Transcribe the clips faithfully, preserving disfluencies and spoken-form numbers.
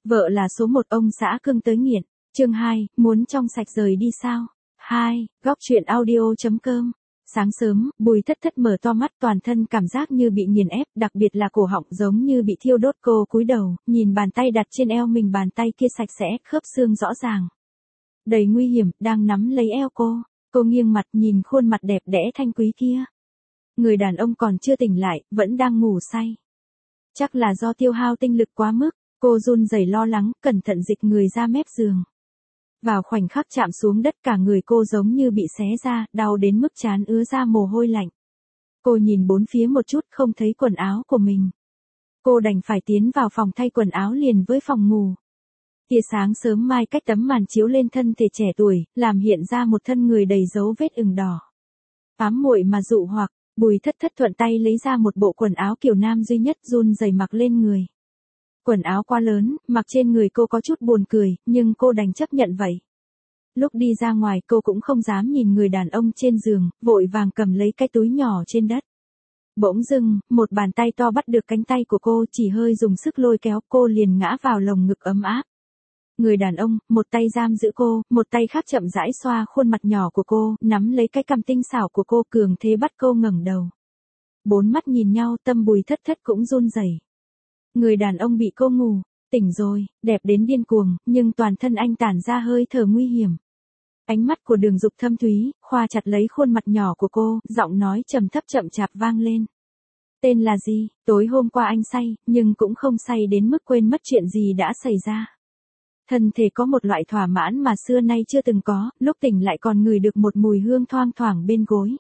Vợ là số một ông xã cưng tới nghiện. Chương hai, muốn trong sạch rời đi sao? hai, góc truyện audio chấm com. Sáng sớm, Bùi Thất Thất mở to mắt, toàn thân cảm giác như bị nghiền ép, đặc biệt là cổ họng giống như bị thiêu đốt. Cô cúi đầu, nhìn bàn tay đặt trên eo mình, bàn tay kia sạch sẽ, khớp xương rõ ràng. Đầy nguy hiểm, đang nắm lấy eo cô. Cô nghiêng mặt nhìn khuôn mặt đẹp đẽ thanh quý kia. Người đàn ông còn chưa tỉnh lại, vẫn đang ngủ say. Chắc là do tiêu hao tinh lực quá mức, cô run rẩy lo lắng, cẩn thận dịch người ra mép giường. Vào khoảnh khắc chạm xuống đất, cả người cô giống như bị xé ra, đau đến mức trán ứa ra mồ hôi lạnh. Cô nhìn bốn phía một chút, không thấy quần áo của mình. Cô đành phải tiến vào phòng thay quần áo liền với phòng ngủ. Tia sáng sớm mai cách tấm màn chiếu lên thân thể trẻ tuổi, làm hiện ra một thân người đầy dấu vết ửng đỏ. Ám muội mà dụ hoặc, Bùi Thất Thất thuận tay lấy ra một bộ quần áo kiểu nam duy nhất, run rẩy mặc lên người. Quần áo quá lớn, mặc trên người cô có chút buồn cười, nhưng cô đành chấp nhận vậy. Lúc đi ra ngoài cô cũng không dám nhìn người đàn ông trên giường, vội vàng cầm lấy cái túi nhỏ trên đất. Bỗng dưng, một bàn tay to bắt được cánh tay của cô, chỉ hơi dùng sức lôi kéo, cô liền ngã vào lồng ngực ấm áp. Người đàn ông, một tay giam giữ cô, một tay khác chậm rãi xoa khuôn mặt nhỏ của cô, nắm lấy cái cằm tinh xảo của cô, cường thế bắt cô ngẩng đầu. Bốn mắt nhìn nhau, tâm Bùi Thất Thất cũng run rẩy. Người đàn ông bị cô ngủ, tỉnh rồi, đẹp đến điên cuồng, nhưng toàn thân anh tản ra hơi thở nguy hiểm. Ánh mắt của Đường Dục thâm thúy, khoa chặt lấy khuôn mặt nhỏ của cô, giọng nói trầm thấp chậm chạp vang lên. Tên là gì? Tối hôm qua anh say, nhưng cũng không say đến mức quên mất chuyện gì đã xảy ra. Thân thể có một loại thỏa mãn mà xưa nay chưa từng có, lúc tỉnh lại còn ngửi được một mùi hương thoang thoảng bên gối.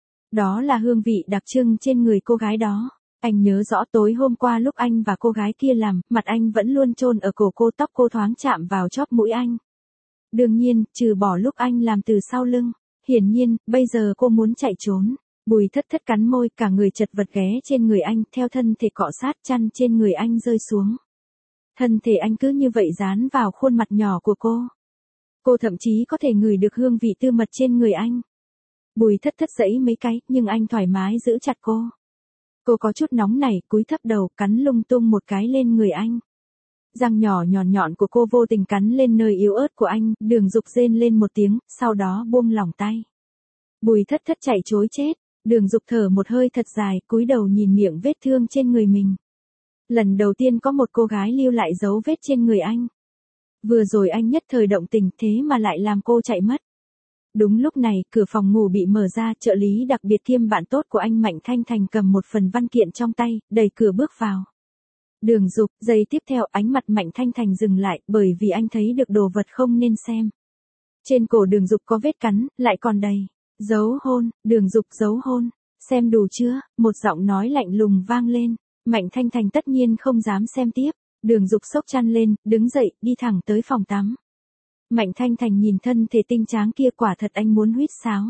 Đó là hương vị đặc trưng trên người cô gái đó. Anh nhớ rõ tối hôm qua lúc anh và cô gái kia làm, mặt anh vẫn luôn chôn ở cổ cô, tóc cô thoáng chạm vào chóp mũi anh. Đương nhiên, trừ bỏ lúc anh làm từ sau lưng. Hiển nhiên, bây giờ cô muốn chạy trốn. Bùi Thất Thất cắn môi, cả người chật vật ghé trên người anh, theo thân thể cọ sát, chăn trên người anh rơi xuống. Thân thể anh cứ như vậy dán vào khuôn mặt nhỏ của cô. Cô thậm chí có thể ngửi được hương vị tư mật trên người anh. Bùi Thất Thất giãy mấy cái, nhưng anh thoải mái giữ chặt cô. Cô có chút nóng nảy, cúi thấp đầu, cắn lung tung một cái lên người anh. Răng nhỏ nhọn nhọn của cô vô tình cắn lên nơi yếu ớt của anh, Đường Dục rên lên một tiếng, sau đó buông lỏng tay. Bùi Thất Thất chạy trối chết, Đường Dục thở một hơi thật dài, cúi đầu nhìn miệng vết thương trên người mình. Lần đầu tiên có một cô gái lưu lại dấu vết trên người anh. Vừa rồi anh nhất thời động tình, thế mà lại làm cô chạy mất. Đúng lúc này, cửa phòng ngủ bị mở ra, trợ lý đặc biệt kiêm bạn tốt của anh Mạnh Thanh Thành cầm một phần văn kiện trong tay, đẩy cửa bước vào. Đường Dục, giây tiếp theo ánh mặt Mạnh Thanh Thành dừng lại, bởi vì anh thấy được đồ vật không nên xem. Trên cổ Đường Dục có vết cắn, lại còn đầy dấu hôn. Đường Dục, dấu hôn, xem đủ chưa? Một giọng nói lạnh lùng vang lên. Mạnh Thanh Thành tất nhiên không dám xem tiếp. Đường Dục xốc chăn lên, đứng dậy, đi thẳng tới phòng tắm. Mạnh Thanh Thành nhìn thân thể tinh tráng kia, quả thật anh muốn huýt sáo.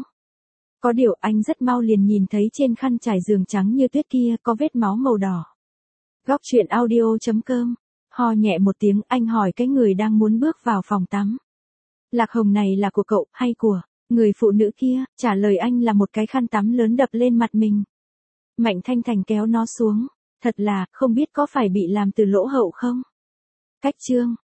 Có điều anh rất mau liền nhìn thấy trên khăn trải giường trắng như tuyết kia có vết máu màu đỏ. Góc truyện audio chấm com. Ho nhẹ một tiếng, anh hỏi cái người đang muốn bước vào phòng tắm. Lạc hồng này là của cậu, hay của người phụ nữ kia? Trả lời anh là một cái khăn tắm lớn đập lên mặt mình. Mạnh Thanh Thành kéo nó xuống. Thật là, không biết có phải bị làm từ lỗ hậu không? Cách chương.